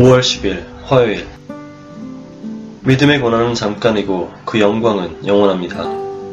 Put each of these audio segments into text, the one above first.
5월 10일 화요일. 믿음의 고난은 잠깐이고 그 영광은 영원합니다.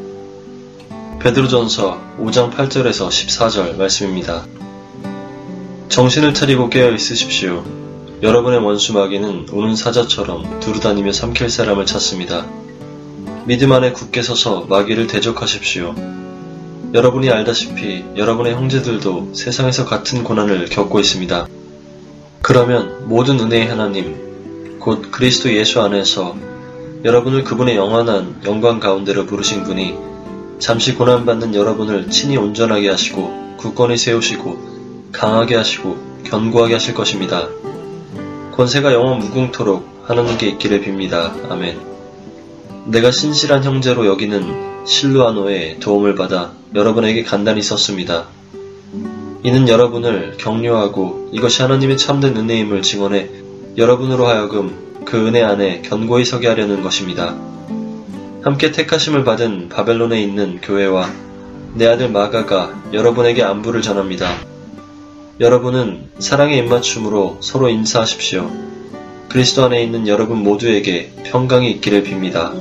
베드로전서 5장 8절에서 14절 말씀입니다. 정신을 차리고 깨어 있으십시오. 여러분의 원수 마귀는 우는 사자처럼 두루다니며 삼킬 사람을 찾습니다. 믿음 안에 굳게 서서 마귀를 대적하십시오. 여러분이 알다시피 여러분의 형제들도 세상에서 같은 고난을 겪고 있습니다. 그러면 모든 은혜의 하나님, 곧 그리스도 예수 안에서 여러분을 그분의 영원한 영광 가운데로 부르신 분이 잠시 고난받는 여러분을 친히 온전하게 하시고 굳건히 세우시고 강하게 하시고 견고하게 하실 것입니다. 권세가 영원 무궁토록 하나님께 있기를 빕니다. 아멘. 내가 신실한 형제로 여기는 실루아노의 도움을 받아 여러분에게 간단히 썼습니다. 이는 여러분을 격려하고 이것이 하나님의 참된 은혜임을 증언해 여러분으로 하여금 그 은혜 안에 견고히 서게 하려는 것입니다. 함께 택하심을 받은 바벨론에 있는 교회와 내 아들 마가가 여러분에게 안부를 전합니다. 여러분은 사랑의 입맞춤으로 서로 인사하십시오. 그리스도 안에 있는 여러분 모두에게 평강이 있기를 빕니다.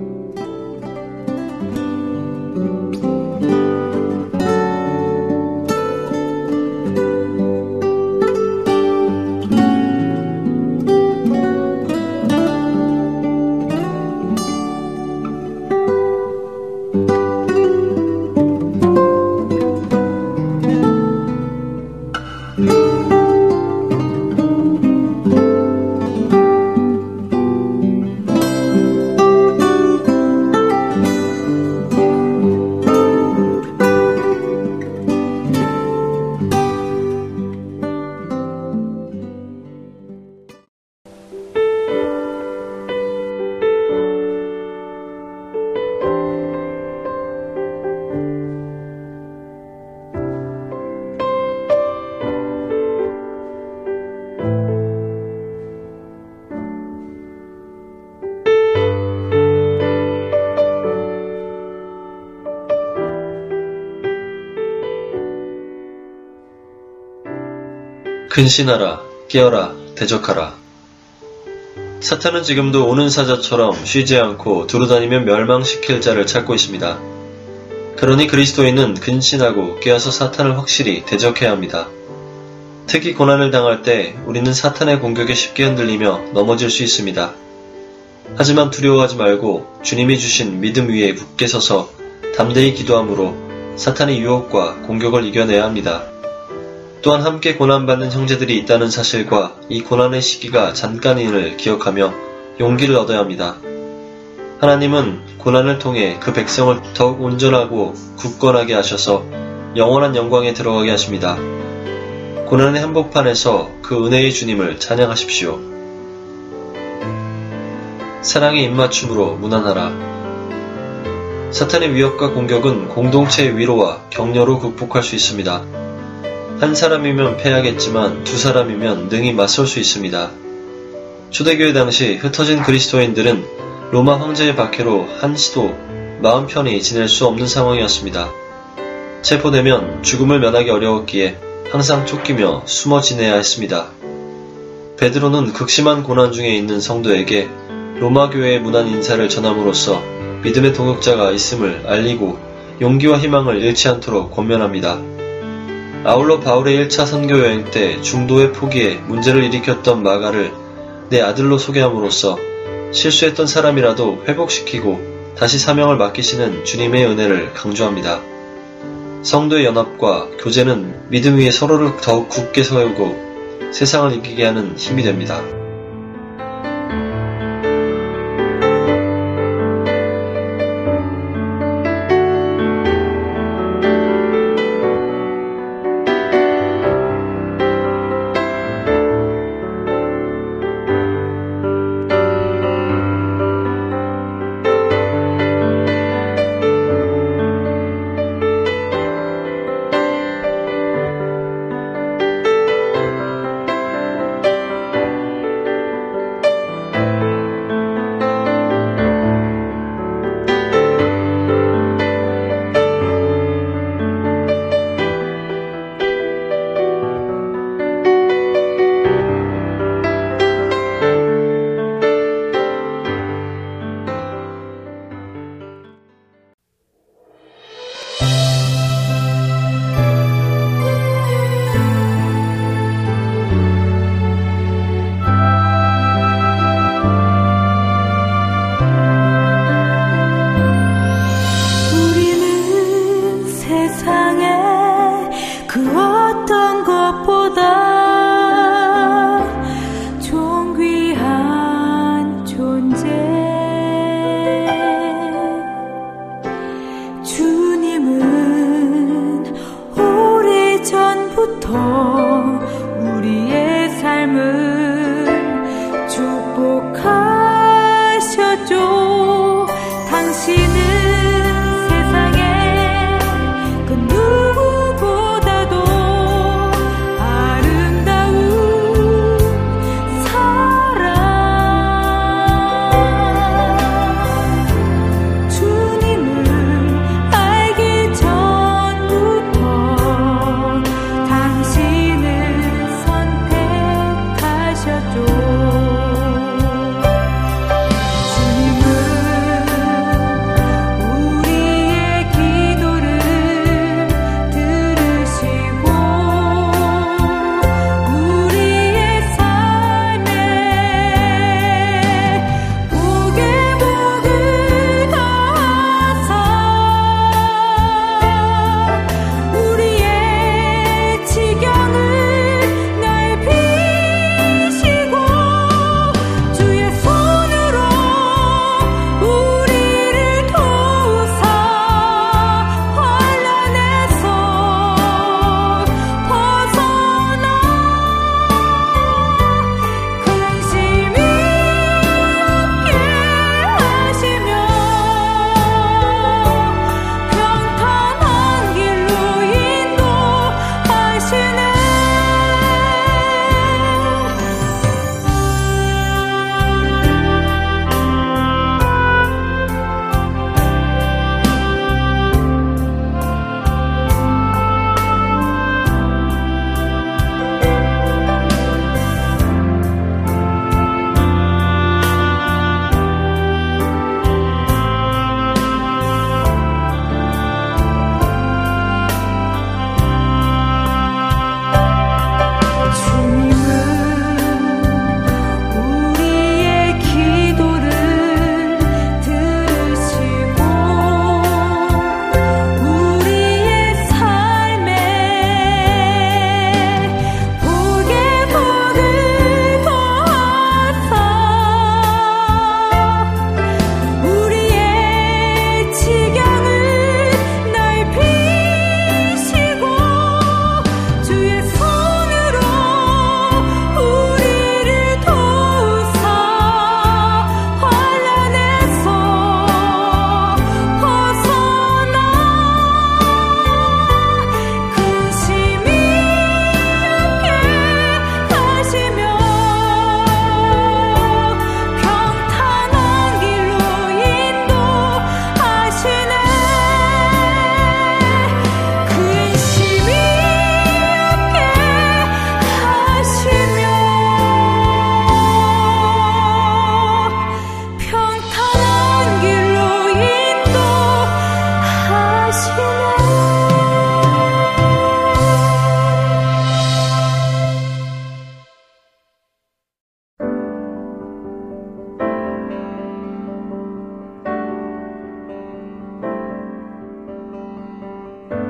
근신하라, 깨어라, 대적하라. 사탄은 지금도 오는 사자처럼 쉬지 않고 두루다니며 멸망시킬 자를 찾고 있습니다. 그러니 그리스도인은 근신하고 깨어서 사탄을 확실히 대적해야 합니다. 특히 고난을 당할 때 우리는 사탄의 공격에 쉽게 흔들리며 넘어질 수 있습니다. 하지만 두려워하지 말고 주님이 주신 믿음 위에 굳게 서서 담대히 기도함으로 사탄의 유혹과 공격을 이겨내야 합니다. 또한 함께 고난받는 형제들이 있다는 사실과 이 고난의 시기가 잠깐임을 기억하며 용기를 얻어야 합니다. 하나님은 고난을 통해 그 백성을 더욱 온전하고 굳건하게 하셔서 영원한 영광에 들어가게 하십니다. 고난의 한복판에서 그 은혜의 주님을 찬양하십시오. 사랑의 입맞춤으로 무난하라. 사탄의 위협과 공격은 공동체의 위로와 격려로 극복할 수 있습니다. 한 사람이면 패하겠지만 두 사람이면 능히 맞설 수 있습니다. 초대교회 당시 흩어진 그리스도인들은 로마 황제의 박해로 한시도 마음 편히 지낼 수 없는 상황이었습니다. 체포되면 죽음을 면하기 어려웠기에 항상 쫓기며 숨어 지내야 했습니다. 베드로는 극심한 고난 중에 있는 성도에게 로마 교회의 문안 인사를 전함으로써 믿음의 동역자가 있음을 알리고 용기와 희망을 잃지 않도록 권면합니다. 아울러 바울의 1차 선교 여행 때 중도의 포기에 문제를 일으켰던 마가를 내 아들로 소개함으로써 실수했던 사람이라도 회복시키고 다시 사명을 맡기시는 주님의 은혜를 강조합니다. 성도의 연합과 교제는 믿음 위에 서로를 더욱 굳게 세우고 세상을 이기게 하는 힘이 됩니다.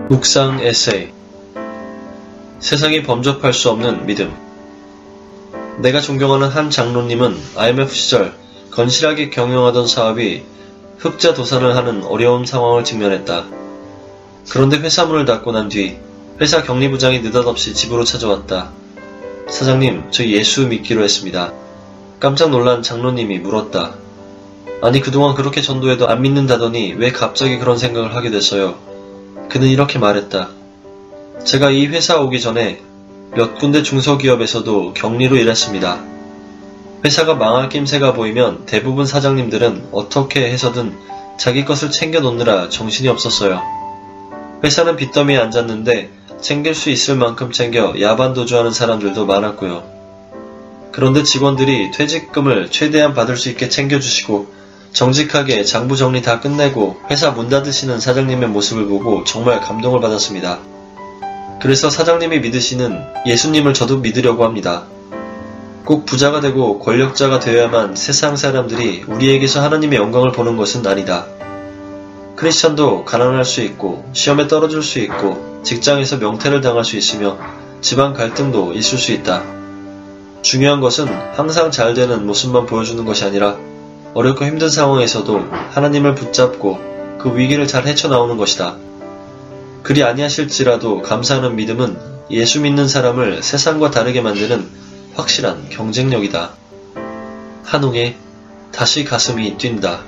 묵상 에세이. 세상이 범접할 수 없는 믿음. 내가 존경하는 한 장로님은 IMF 시절 건실하게 경영하던 사업이 흑자 도산을 하는 어려운 상황을 직면했다. 그런데 회사 문을 닫고 난 뒤 회사 격리부장이 느닷없이 집으로 찾아왔다. 사장님, 저 예수 믿기로 했습니다. 깜짝 놀란 장로님이 물었다. 아니, 그동안 그렇게 전도해도 안 믿는다더니 왜 갑자기 그런 생각을 하게 됐어요? 그는 이렇게 말했다. 제가 이 회사 오기 전에 몇 군데 중소기업에서도 격리로 일했습니다. 회사가 망할 낌새가 보이면 대부분 사장님들은 어떻게 해서든 자기 것을 챙겨 놓느라 정신이 없었어요. 회사는 빚더미에 앉았는데 챙길 수 있을 만큼 챙겨 야반도주하는 사람들도 많았고요. 그런데 직원들이 퇴직금을 최대한 받을 수 있게 챙겨주시고 정직하게 장부 정리 다 끝내고 회사 문 닫으시는 사장님의 모습을 보고 정말 감동을 받았습니다. 그래서 사장님이 믿으시는 예수님을 저도 믿으려고 합니다. 꼭 부자가 되고 권력자가 되어야만 세상 사람들이 우리에게서 하나님의 영광을 보는 것은 아니다. 크리스천도 가난할 수 있고 시험에 떨어질 수 있고 직장에서 명퇴를 당할 수 있으며 집안 갈등도 있을 수 있다. 중요한 것은 항상 잘 되는 모습만 보여주는 것이 아니라 어렵고 힘든 상황에서도 하나님을 붙잡고 그 위기를 잘 헤쳐나오는 것이다. 그리 아니하실지라도 감사하는 믿음은 예수 믿는 사람을 세상과 다르게 만드는 확실한 경쟁력이다. 한웅의 다시 가슴이 뛴다.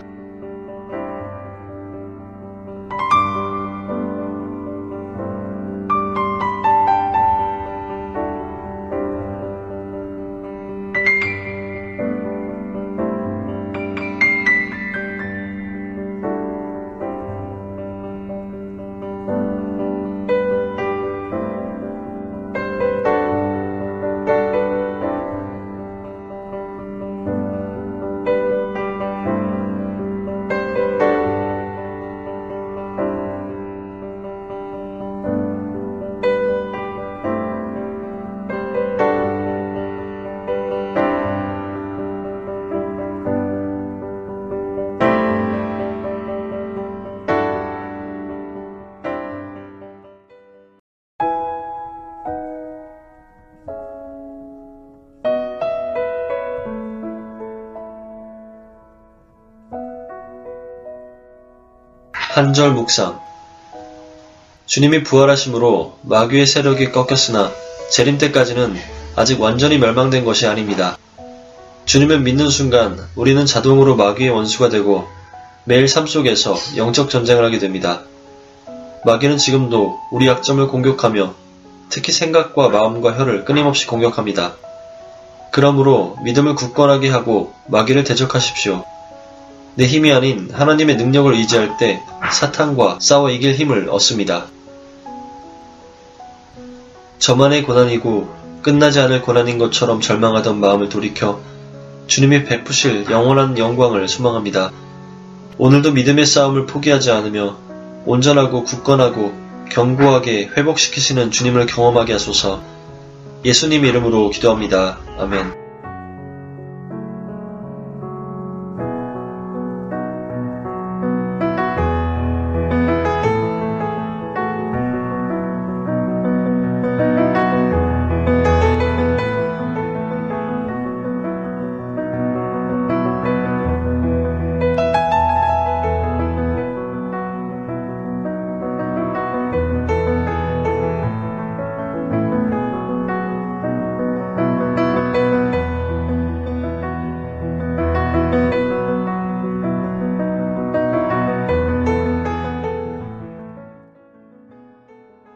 한절 묵상. 주님이 부활하심으로 마귀의 세력이 꺾였으나 재림 때까지는 아직 완전히 멸망된 것이 아닙니다. 주님을 믿는 순간 우리는 자동으로 마귀의 원수가 되고 매일 삶 속에서 영적 전쟁을 하게 됩니다. 마귀는 지금도 우리 약점을 공격하며 특히 생각과 마음과 혀를 끊임없이 공격합니다. 그러므로 믿음을 굳건하게 하고 마귀를 대적하십시오. 내 힘이 아닌 하나님의 능력을 의지할 때 사탄과 싸워 이길 힘을 얻습니다. 저만의 고난이고 끝나지 않을 고난인 것처럼 절망하던 마음을 돌이켜 주님이 베푸실 영원한 영광을 소망합니다. 오늘도 믿음의 싸움을 포기하지 않으며 온전하고 굳건하고 견고하게 회복시키시는 주님을 경험하게 하소서. 예수님 이름으로 기도합니다. 아멘.